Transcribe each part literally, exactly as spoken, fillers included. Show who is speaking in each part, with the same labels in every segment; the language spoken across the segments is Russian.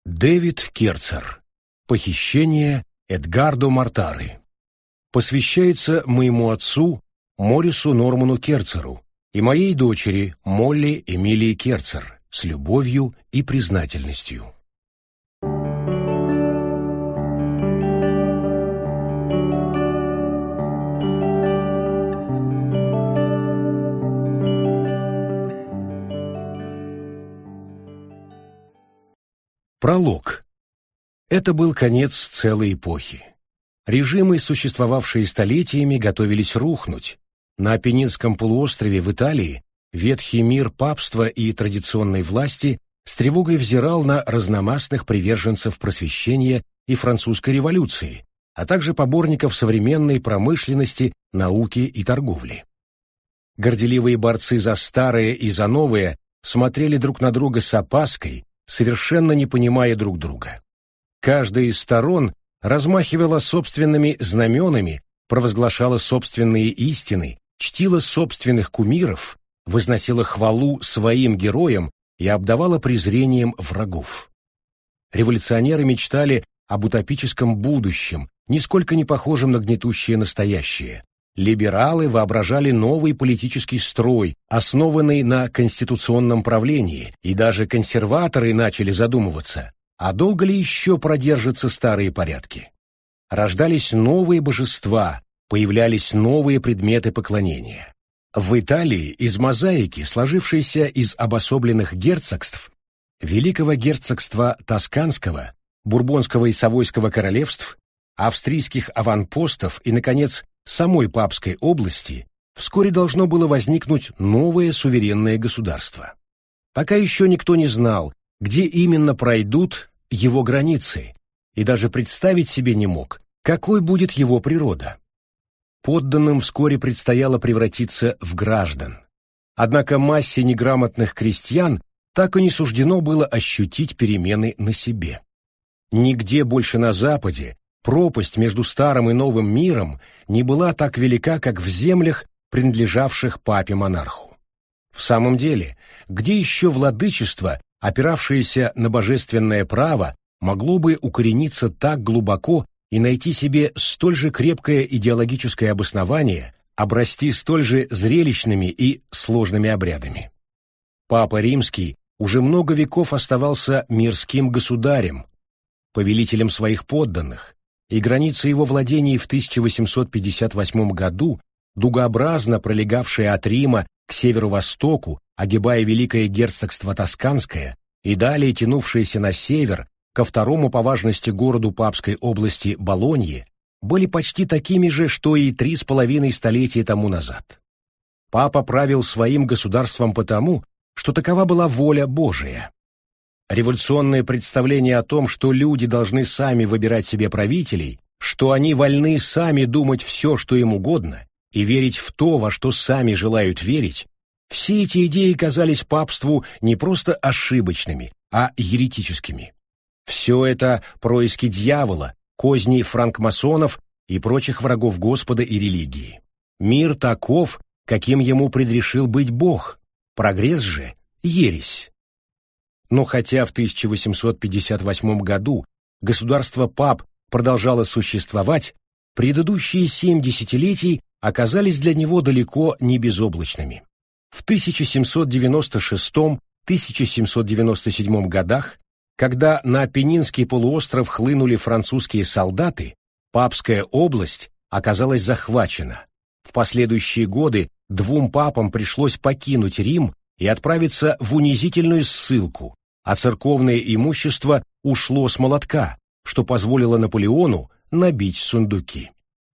Speaker 1: Дэвид Керцер. Похищение Эдгардо Мортары. Посвящается моему отцу Морису Норману Керцеру и моей дочери Молли Эмилии Керцер с любовью и признательностью. Пролог. Это был конец целой эпохи. Режимы, существовавшие столетиями, готовились рухнуть. На Апеннинском полуострове в Италии ветхий мир папства и традиционной власти с тревогой взирал на разномастных приверженцев просвещения и французской революции, а также поборников современной промышленности, науки и торговли. Горделивые борцы за старое и за новое смотрели друг на друга с опаской, совершенно не понимая друг друга. Каждая из сторон размахивала собственными знаменами, провозглашала собственные истины, чтила собственных кумиров, возносила хвалу своим героям и обдавала презрением врагов. Революционеры мечтали об утопическом будущем, нисколько не похожем на гнетущее настоящее. Либералы воображали новый политический строй, основанный на конституционном правлении, и даже консерваторы начали задумываться, а долго ли еще продержатся старые порядки. Рождались новые божества, появлялись новые предметы поклонения. В Италии из мозаики, сложившейся из обособленных герцогств, Великого герцогства Тосканского, Бурбонского и Савойского королевств, австрийских аванпостов и, наконец, самой Папской области, вскоре должно было возникнуть новое суверенное государство. Пока еще никто не знал, где именно пройдут его границы, и даже представить себе не мог, какой будет его природа. Подданным вскоре предстояло превратиться в граждан. Однако массе неграмотных крестьян так и не суждено было ощутить перемены на себе. Нигде больше на Западе пропасть между старым и новым миром не была так велика, как в землях, принадлежавших папе-монарху. В самом деле, где еще владычество, опиравшееся на божественное право, могло бы укорениться так глубоко и найти себе столь же крепкое идеологическое обоснование, обрасти столь же зрелищными и сложными обрядами? Папа Римский уже много веков оставался мирским государем, повелителем своих подданных, и границы его владений в тысяча восемьсот пятьдесят восьмом году, дугообразно пролегавшие от Рима к северо-востоку, огибая Великое герцогство Тосканское, и далее тянувшиеся на север ко второму по важности городу Папской области Болонье, были почти такими же, что и три с половиной столетия тому назад. Папа правил своим государством потому, что такова была воля Божия. Революционное представление о том, что люди должны сами выбирать себе правителей, что они вольны сами думать все, что им угодно, и верить в то, во что сами желают верить, все эти идеи казались папству не просто ошибочными, а еретическими. Все это происки дьявола, козни франкмасонов и прочих врагов Господа и религии. Мир таков, каким ему предрешил быть Бог, прогресс же — ересь. Но хотя в тысяча восемьсот пятьдесят восьмом году государство пап продолжало существовать, предыдущие семь десятилетий оказались для него далеко не безоблачными. В тысяча семьсот девяносто шестом — тысяча семьсот девяносто седьмом годах, когда на Апеннинский полуостров хлынули французские солдаты, Папская область оказалась захвачена. В последующие годы двум папам пришлось покинуть Рим и отправиться в унизительную ссылку, а церковное имущество ушло с молотка, что позволило Наполеону набить сундуки.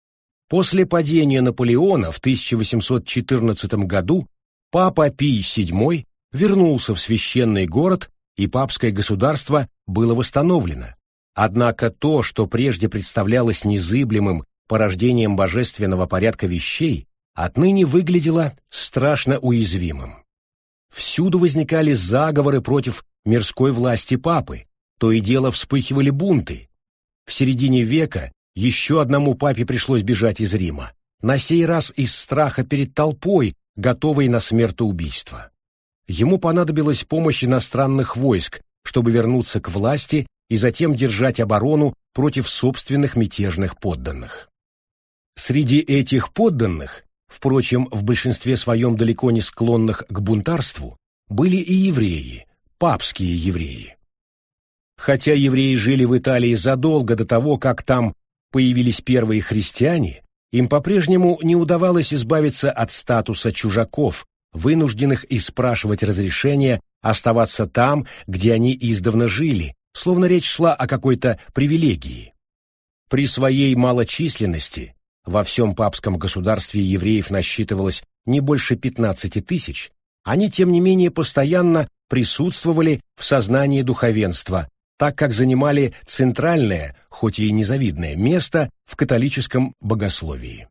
Speaker 1: После падения Наполеона в тысяча восемьсот четырнадцатом году папа Пий седьмой вернулся в священный город, и папское государство было восстановлено. Однако то, что прежде представлялось незыблемым порождением божественного порядка вещей, отныне выглядело страшно уязвимым. Всюду возникали заговоры против мирской власти папы, то и дело вспыхивали бунты. В середине века еще одному папе пришлось бежать из Рима, на сей раз из страха перед толпой, готовой на смертоубийство. Ему понадобилась помощь иностранных войск, чтобы вернуться к власти и затем держать оборону против собственных мятежных подданных. Среди этих подданных, впрочем, в большинстве своем далеко не склонных к бунтарству, были и евреи, папские евреи. Хотя евреи жили в Италии задолго до того, как там появились первые христиане, им по-прежнему не удавалось избавиться от статуса чужаков, вынужденных испрашивать разрешения оставаться там, где они издавна жили, словно речь шла о какой-то привилегии. При своей малочисленности во всем папском государстве евреев насчитывалось не больше пятнадцати тысяч, они, тем не менее, постоянно присутствовали в сознании духовенства, так как занимали центральное, хоть и незавидное, место в католическом богословии.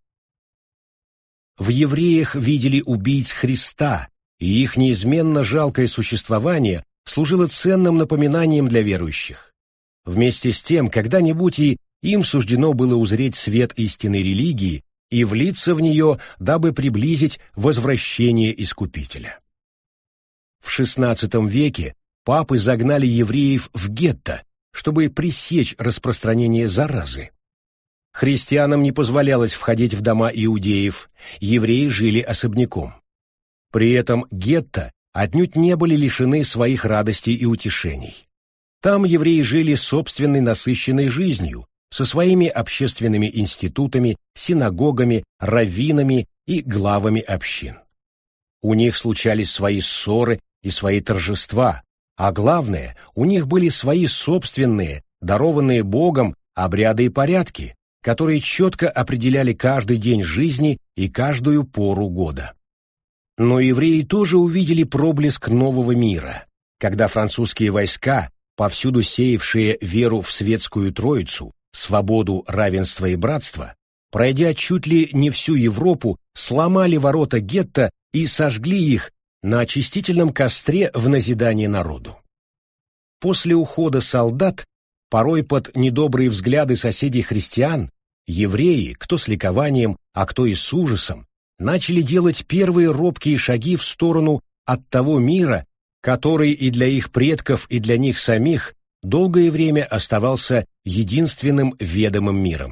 Speaker 1: В евреях видели убийц Христа, и их неизменно жалкое существование служило ценным напоминанием для верующих. Вместе с тем, когда-нибудь и им суждено было узреть свет истинной религии и влиться в нее, дабы приблизить возвращение Искупителя. В шестнадцатом веке папы загнали евреев в гетто, чтобы пресечь распространение заразы. Христианам не позволялось входить в дома иудеев, евреи жили особняком. При этом гетто отнюдь не были лишены своих радостей и утешений. Там евреи жили собственной насыщенной жизнью, со своими общественными институтами, синагогами, раввинами и главами общин. У них случались свои ссоры и свои торжества, а главное, у них были свои собственные, дарованные Богом, обряды и порядки, которые четко определяли каждый день жизни и каждую пору года. Но евреи тоже увидели проблеск нового мира, когда французские войска, повсюду сеявшие веру в светскую троицу, свободу, равенство и братство, пройдя чуть ли не всю Европу, сломали ворота гетто и сожгли их на очистительном костре в назидание народу. После ухода солдат, порой под недобрые взгляды соседей христиан, евреи, кто с ликованием, а кто и с ужасом, начали делать первые робкие шаги в сторону от того мира, который и для их предков, и для них самих долгое время оставался единственным ведомым миром.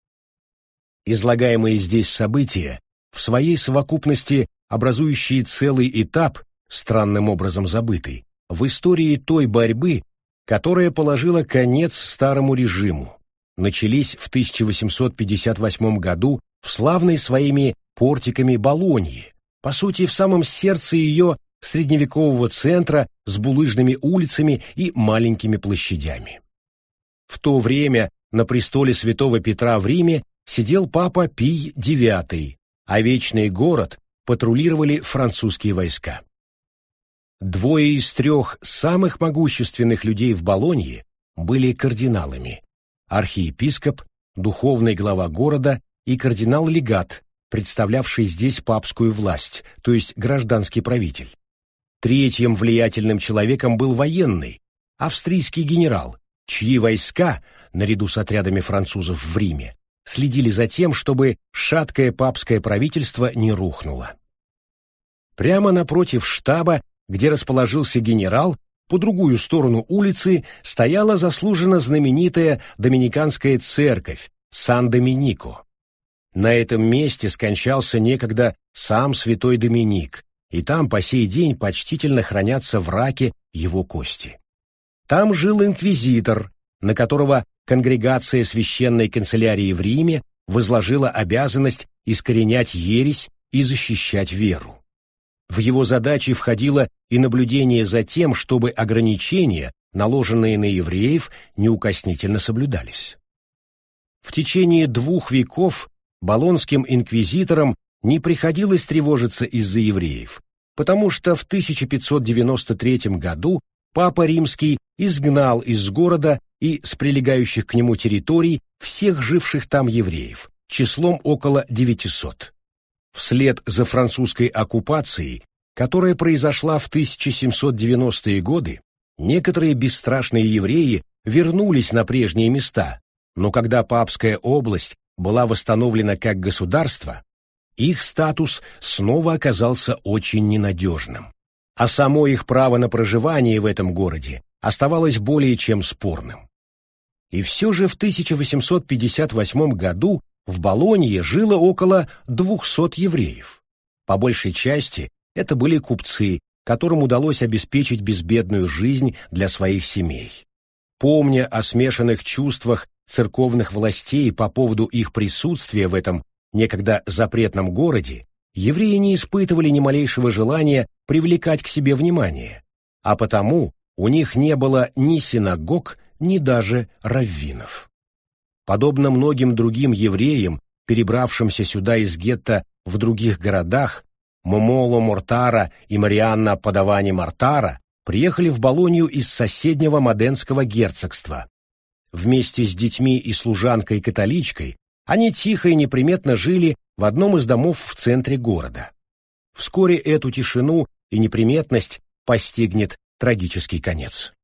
Speaker 1: Излагаемые здесь события, в своей совокупности образующие целый этап, странным образом забытый, в истории той борьбы, которая положила конец старому режиму, начались в тысяча восемьсот пятьдесят восьмом году в славной своими портиками Болоньи, по сути, в самом сердце ее средневекового центра с булыжными улицами и маленькими площадями. В то время на престоле святого Петра в Риме сидел папа Пий девятый, а вечный город патрулировали французские войска. Двое из трех самых могущественных людей в Болонье были кардиналами: архиепископ, духовный глава города, и кардинал-легат, представлявший здесь папскую власть, то есть гражданский правитель. Третьим влиятельным человеком был военный, австрийский генерал, чьи войска, наряду с отрядами французов в Риме, следили за тем, чтобы шаткое папское правительство не рухнуло. Прямо напротив штаба, где расположился генерал, по другую сторону улицы стояла заслуженно знаменитая доминиканская церковь Сан-Доминико. На этом месте скончался некогда сам святой Доминик, и там по сей день почтительно хранятся в раке его кости. Там жил инквизитор, на которого конгрегация священной канцелярии в Риме возложила обязанность искоренять ересь и защищать веру. В его задачи входило и наблюдение за тем, чтобы ограничения, наложенные на евреев, неукоснительно соблюдались. В течение двух веков болонским инквизиторам не приходилось тревожиться из-за евреев, потому что в тысяча пятьсот девяносто третьем году Папа Римский изгнал из города и с прилегающих к нему территорий всех живших там евреев, числом около девятисот. Вслед за французской оккупацией, которая произошла в тысяча семьсот девяностые годы, некоторые бесстрашные евреи вернулись на прежние места, но когда Папская область была восстановлена как государство, их статус снова оказался очень ненадежным, а само их право на проживание в этом городе оставалось более чем спорным. И все же в тысяча восемьсот пятьдесят восьмом году в Болонье жило около двухсот евреев. По большей части это были купцы, которым удалось обеспечить безбедную жизнь для своих семей. Помня о смешанных чувствах церковных властей по поводу их присутствия в этом некогда запретном городе, евреи не испытывали ни малейшего желания привлекать к себе внимание, а потому у них не было ни синагог, ни даже раввинов. Подобно многим другим евреям, перебравшимся сюда из гетто в других городах, Момоло Мортара и Марианна Падавани Мортара приехали в Болонью из соседнего Моденского герцогства. Вместе с детьми и служанкой-католичкой они тихо и неприметно жили в одном из домов в центре города. Вскоре эту тишину и неприметность постигнет трагический конец.